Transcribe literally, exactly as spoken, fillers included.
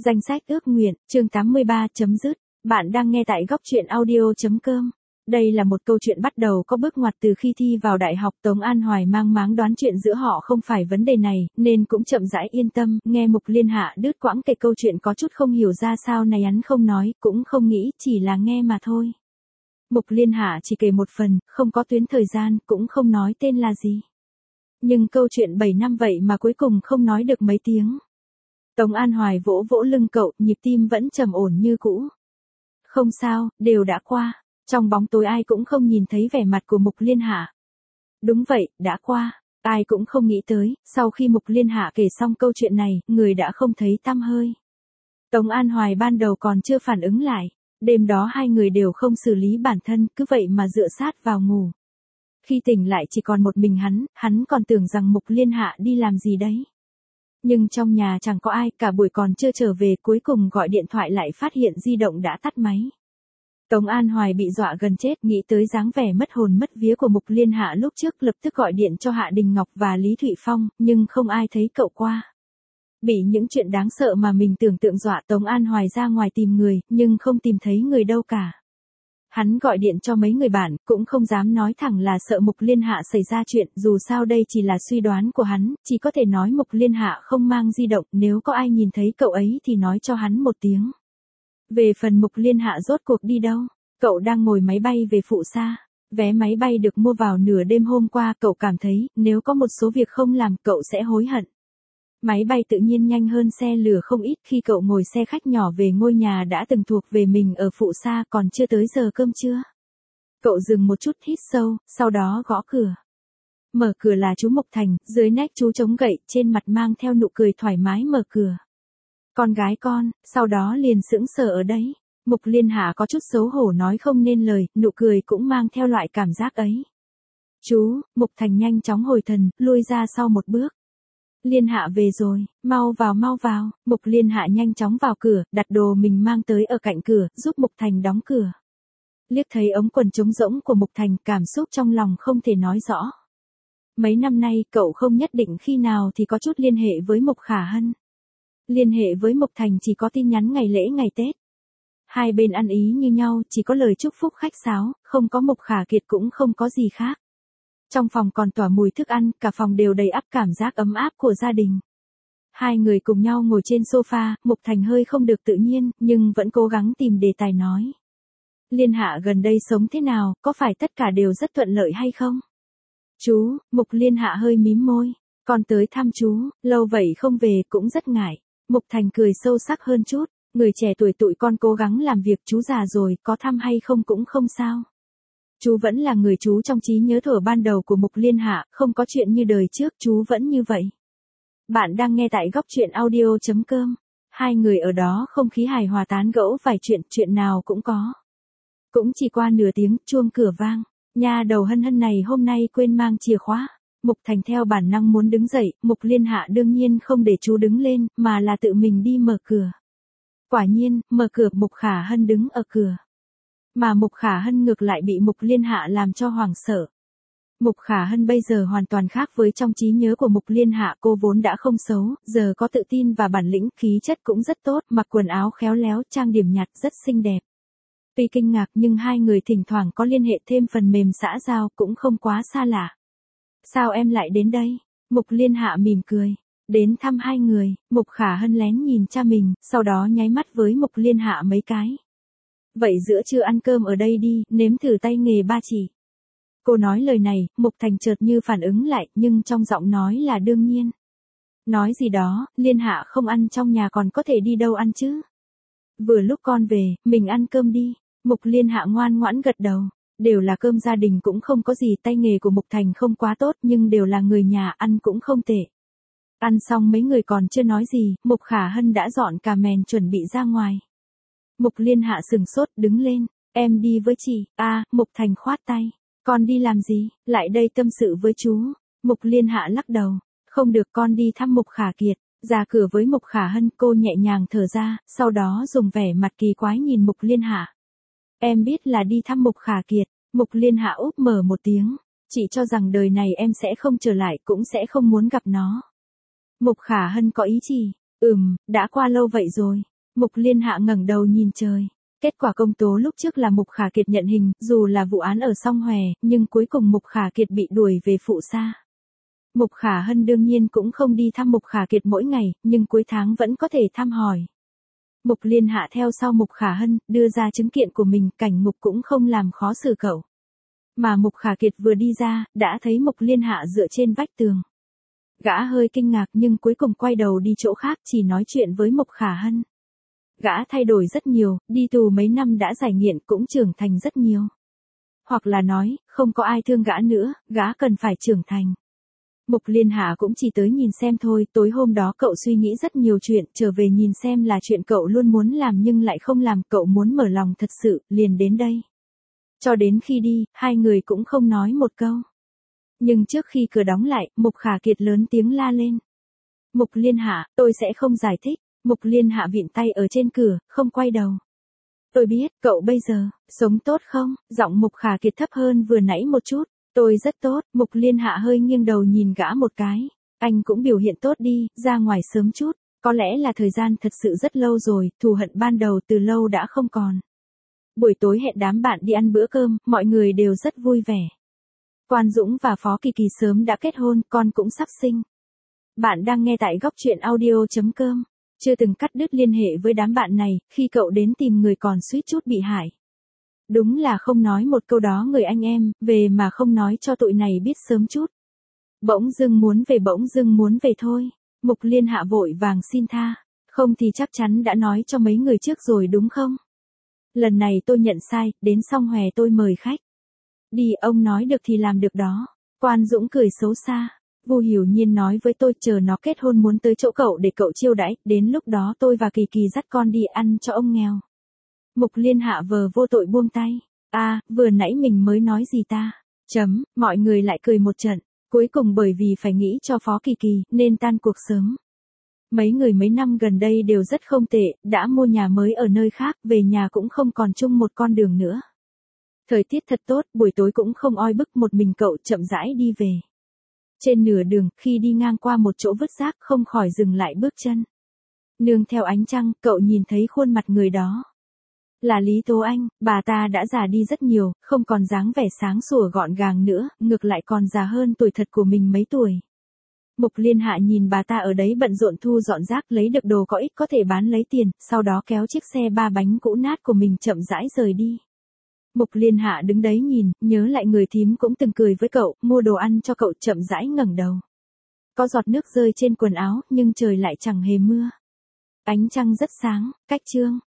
Danh sách ước nguyện, chương tám mươi ba, chấm dứt. Bạn đang nghe tại góc truyện audio chấm com. Đây là một câu chuyện bắt đầu có bước ngoặt từ khi thi vào đại học. Tống An Hoài mang máng đoán chuyện giữa họ không phải vấn đề này, nên cũng chậm rãi yên tâm. Nghe Mục Liên Hạ đứt quãng kể câu chuyện có chút không hiểu ra sao này, hắn không nói, cũng không nghĩ, chỉ là nghe mà thôi. Mục Liên Hạ chỉ kể một phần, không có tuyến thời gian, cũng không nói tên là gì. Nhưng câu chuyện bảy năm vậy mà cuối cùng không nói được mấy tiếng. Tống An Hoài vỗ vỗ lưng cậu, nhịp tim vẫn trầm ổn như cũ. Không sao, đều đã qua. Trong bóng tối ai cũng không nhìn thấy vẻ mặt của Mục Liên Hạ. Đúng vậy, đã qua. Ai cũng không nghĩ tới, sau khi Mục Liên Hạ kể xong câu chuyện này, người đã không thấy tăm hơi. Tống An Hoài ban đầu còn chưa phản ứng lại. Đêm đó hai người đều không xử lý bản thân, cứ vậy mà dựa sát vào ngủ. Khi tỉnh lại chỉ còn một mình hắn, hắn còn tưởng rằng Mục Liên Hạ đi làm gì đấy. Nhưng trong nhà chẳng có ai, cả buổi còn chưa trở về, cuối cùng gọi điện thoại lại phát hiện di động đã tắt máy. Tống An Hoài bị dọa gần chết, nghĩ tới dáng vẻ mất hồn mất vía của Mục Liên Hạ lúc trước, lập tức gọi điện cho Hạ Đình Ngọc và Lý Thụy Phong, nhưng không ai thấy cậu qua. Bị những chuyện đáng sợ mà mình tưởng tượng dọa, Tống An Hoài ra ngoài tìm người, nhưng không tìm thấy người đâu cả. Hắn gọi điện cho mấy người bạn, cũng không dám nói thẳng là sợ Mục Liên Hạ xảy ra chuyện, dù sao đây chỉ là suy đoán của hắn, chỉ có thể nói Mục Liên Hạ không mang di động, nếu có ai nhìn thấy cậu ấy thì nói cho hắn một tiếng. Về phần Mục Liên Hạ rốt cuộc đi đâu, cậu đang ngồi máy bay về Phụ Sa. Vé máy bay được mua vào nửa đêm hôm qua, cậu cảm thấy, nếu có một số việc không làm, cậu sẽ hối hận. Máy bay tự nhiên nhanh hơn xe lửa không ít, khi cậu ngồi xe khách nhỏ về ngôi nhà đã từng thuộc về mình ở Phụ Sa, còn chưa tới giờ cơm trưa. Cậu dừng một chút, hít sâu, sau đó gõ cửa. Mở cửa là chú Mục Thành, dưới nách chú chống gậy, trên mặt mang theo nụ cười thoải mái mở cửa. Con gái con, sau đó liền sững sờ ở đấy. Mục Liên Hạ có chút xấu hổ nói không nên lời, nụ cười cũng mang theo loại cảm giác ấy. Chú, Mục Thành nhanh chóng hồi thần, lui ra sau một bước. Liên Hạ về rồi, mau vào mau vào. Mục Liên Hạ nhanh chóng vào cửa, đặt đồ mình mang tới ở cạnh cửa, giúp Mục Thành đóng cửa. Liếc thấy ống quần trống rỗng của Mục Thành, cảm xúc trong lòng không thể nói rõ. Mấy năm nay cậu không nhất định khi nào thì có chút liên hệ với Mục Khả Hân. Liên hệ với Mục Thành chỉ có tin nhắn ngày lễ ngày Tết. Hai bên ăn ý như nhau, chỉ có lời chúc phúc khách sáo, không có Mục Khả Kiệt cũng không có gì khác. Trong phòng còn tỏa mùi thức ăn, cả phòng đều đầy ắp cảm giác ấm áp của gia đình. Hai người cùng nhau ngồi trên sofa, Mục Thành hơi không được tự nhiên, nhưng vẫn cố gắng tìm đề tài nói. Liên Hạ gần đây sống thế nào, có phải tất cả đều rất thuận lợi hay không? Chú, Mục Liên Hạ hơi mím môi. Con tới thăm chú, lâu vậy không về cũng rất ngại. Mục Thành cười sâu sắc hơn chút. Người trẻ tuổi tụi con cố gắng làm việc, chú già rồi, có thăm hay không cũng không sao. Chú vẫn là người chú trong trí nhớ thuở ban đầu của Mục Liên Hạ, không có chuyện như đời trước, chú vẫn như vậy. Bạn đang nghe tại góc truyện audio chấm com. Hai người ở đó không khí hài hòa tán gẫu vài chuyện, chuyện nào cũng có. Cũng chỉ qua nửa tiếng, chuông cửa vang. Nha đầu Hân Hân này hôm nay quên mang chìa khóa. Mục Thành theo bản năng muốn đứng dậy, Mục Liên Hạ đương nhiên không để chú đứng lên, mà là tự mình đi mở cửa. Quả nhiên, mở cửa, Mục Khả Hân đứng ở cửa. Mà Mục Khả Hân ngược lại bị Mục Liên Hạ làm cho hoảng sợ. Mục Khả Hân bây giờ hoàn toàn khác với trong trí nhớ của Mục Liên Hạ, cô vốn đã không xấu, giờ có tự tin và bản lĩnh, khí chất cũng rất tốt, mặc quần áo khéo léo, trang điểm nhạt, rất xinh đẹp. Tuy kinh ngạc nhưng hai người thỉnh thoảng có liên hệ thêm phần mềm xã giao, cũng không quá xa lạ. Sao em lại đến đây? Mục Liên Hạ mỉm cười. Đến thăm hai người. Mục Khả Hân lén nhìn cha mình, sau đó nháy mắt với Mục Liên Hạ mấy cái. Vậy giữa trưa ăn cơm ở đây đi, nếm thử tay nghề ba chỉ. Cô nói lời này, Mục Thành chợt như phản ứng lại, nhưng trong giọng nói là đương nhiên. Nói gì đó, Liên Hạ không ăn trong nhà còn có thể đi đâu ăn chứ? Vừa lúc con về, mình ăn cơm đi. Mục Liên Hạ ngoan ngoãn gật đầu. Đều là cơm gia đình cũng không có gì, tay nghề của Mục Thành không quá tốt nhưng đều là người nhà, ăn cũng không tệ. Ăn xong mấy người còn chưa nói gì, Mục Khả Hân đã dọn cà mền chuẩn bị ra ngoài. Mục Liên Hạ sừng sốt, đứng lên. Em đi với chị. À, Mục Thành khoát tay. Con đi làm gì? Lại đây tâm sự với chú. Mục Liên Hạ lắc đầu. Không được, con đi thăm Mục Khả Kiệt. Ra cửa với Mục Khả Hân, cô nhẹ nhàng thở ra, sau đó dùng vẻ mặt kỳ quái nhìn Mục Liên Hạ. Em biết là đi thăm Mục Khả Kiệt. Mục Liên Hạ úp mở một tiếng. Chị cho rằng đời này em sẽ không trở lại, cũng sẽ không muốn gặp nó. Mục Khả Hân có ý gì? Ừm, đã qua lâu vậy rồi. Mục Liên Hạ ngẩng đầu nhìn trời. Kết quả công tố lúc trước là Mục Khả Kiệt nhận hình, dù là vụ án ở Song Hòe, nhưng cuối cùng Mục Khả Kiệt bị đuổi về phụ sa. Mục Khả Hân đương nhiên cũng không đi thăm Mục Khả Kiệt mỗi ngày, nhưng cuối tháng vẫn có thể thăm hỏi. Mục Liên Hạ theo sau Mục Khả Hân, đưa ra chứng kiện của mình, cảnh ngục cũng không làm khó xử cậu. Mà Mục Khả Kiệt vừa đi ra, đã thấy Mục Liên Hạ dựa trên vách tường. Gã hơi kinh ngạc nhưng cuối cùng quay đầu đi chỗ khác, chỉ nói chuyện với Mục Khả Hân. Gã thay đổi rất nhiều, đi tù mấy năm đã giải nghiện cũng trưởng thành rất nhiều. Hoặc là nói, không có ai thương gã nữa, gã cần phải trưởng thành. Mục Liên Hạ cũng chỉ tới nhìn xem thôi, tối hôm đó cậu suy nghĩ rất nhiều chuyện, trở về nhìn xem là chuyện cậu luôn muốn làm nhưng lại không làm, cậu muốn mở lòng thật sự, liền đến đây. Cho đến khi đi, hai người cũng không nói một câu. Nhưng trước khi cửa đóng lại, Mục Khả Kiệt lớn tiếng la lên. Mục Liên Hạ, tôi sẽ không giải thích. Mục Liên Hạ vịn tay ở trên cửa, không quay đầu. Tôi biết, cậu bây giờ, sống tốt không? Giọng Mục Khả Kiệt thấp hơn vừa nãy một chút. Tôi rất tốt, Mục Liên Hạ hơi nghiêng đầu nhìn gã một cái. Anh cũng biểu hiện tốt đi, ra ngoài sớm chút. Có lẽ là thời gian thật sự rất lâu rồi, thù hận ban đầu từ lâu đã không còn. Buổi tối hẹn đám bạn đi ăn bữa cơm, mọi người đều rất vui vẻ. Quan Dũng và Phó Kỳ Kỳ sớm đã kết hôn, con cũng sắp sinh. Bạn đang nghe tại góc truyện audio chấm com. Chưa từng cắt đứt liên hệ với đám bạn này, khi cậu đến tìm người còn suýt chút bị hại. Đúng là không nói một câu đó người anh em, về mà không nói cho tụi này biết sớm chút. Bỗng dưng muốn về bỗng dưng muốn về thôi. Mục Liên Hạ vội vàng xin tha. Không thì chắc chắn đã nói cho mấy người trước rồi đúng không? Lần này tôi nhận sai, đến Song Hòe tôi mời khách. Đi, ông nói được thì làm được đó. Quan Dũng cười xấu xa. Vu Hiểu Nhiên nói với tôi chờ nó kết hôn muốn tới chỗ cậu để cậu chiêu đãi, đến lúc đó tôi và Kỳ Kỳ dắt con đi ăn cho ông nghèo. Mục Liên Hạ vờ vô tội buông tay. À, vừa nãy mình mới nói gì ta? Chấm, mọi người lại cười một trận. Cuối cùng bởi vì phải nghĩ cho Phó Kỳ Kỳ, nên tan cuộc sớm. Mấy người mấy năm gần đây đều rất không tệ, đã mua nhà mới ở nơi khác, về nhà cũng không còn chung một con đường nữa. Thời tiết thật tốt, buổi tối cũng không oi bức, một mình cậu chậm rãi đi về. Trên nửa đường, khi đi ngang qua một chỗ vứt rác không khỏi dừng lại bước chân. Nương theo ánh trăng, cậu nhìn thấy khuôn mặt người đó. Là Lý Tố Anh, bà ta đã già đi rất nhiều, không còn dáng vẻ sáng sủa gọn gàng nữa, ngược lại còn già hơn tuổi thật của mình mấy tuổi. Mục Liên Hạ nhìn bà ta ở đấy bận rộn thu dọn rác, lấy được đồ có ít có thể bán lấy tiền, sau đó kéo chiếc xe ba bánh cũ nát của mình chậm rãi rời đi. Mục Liên Hạ đứng đấy nhìn, nhớ lại người thím cũng từng cười với cậu, mua đồ ăn cho cậu, chậm rãi ngẩng đầu. Có giọt nước rơi trên quần áo, nhưng trời lại chẳng hề mưa. Ánh trăng rất sáng, cách chương.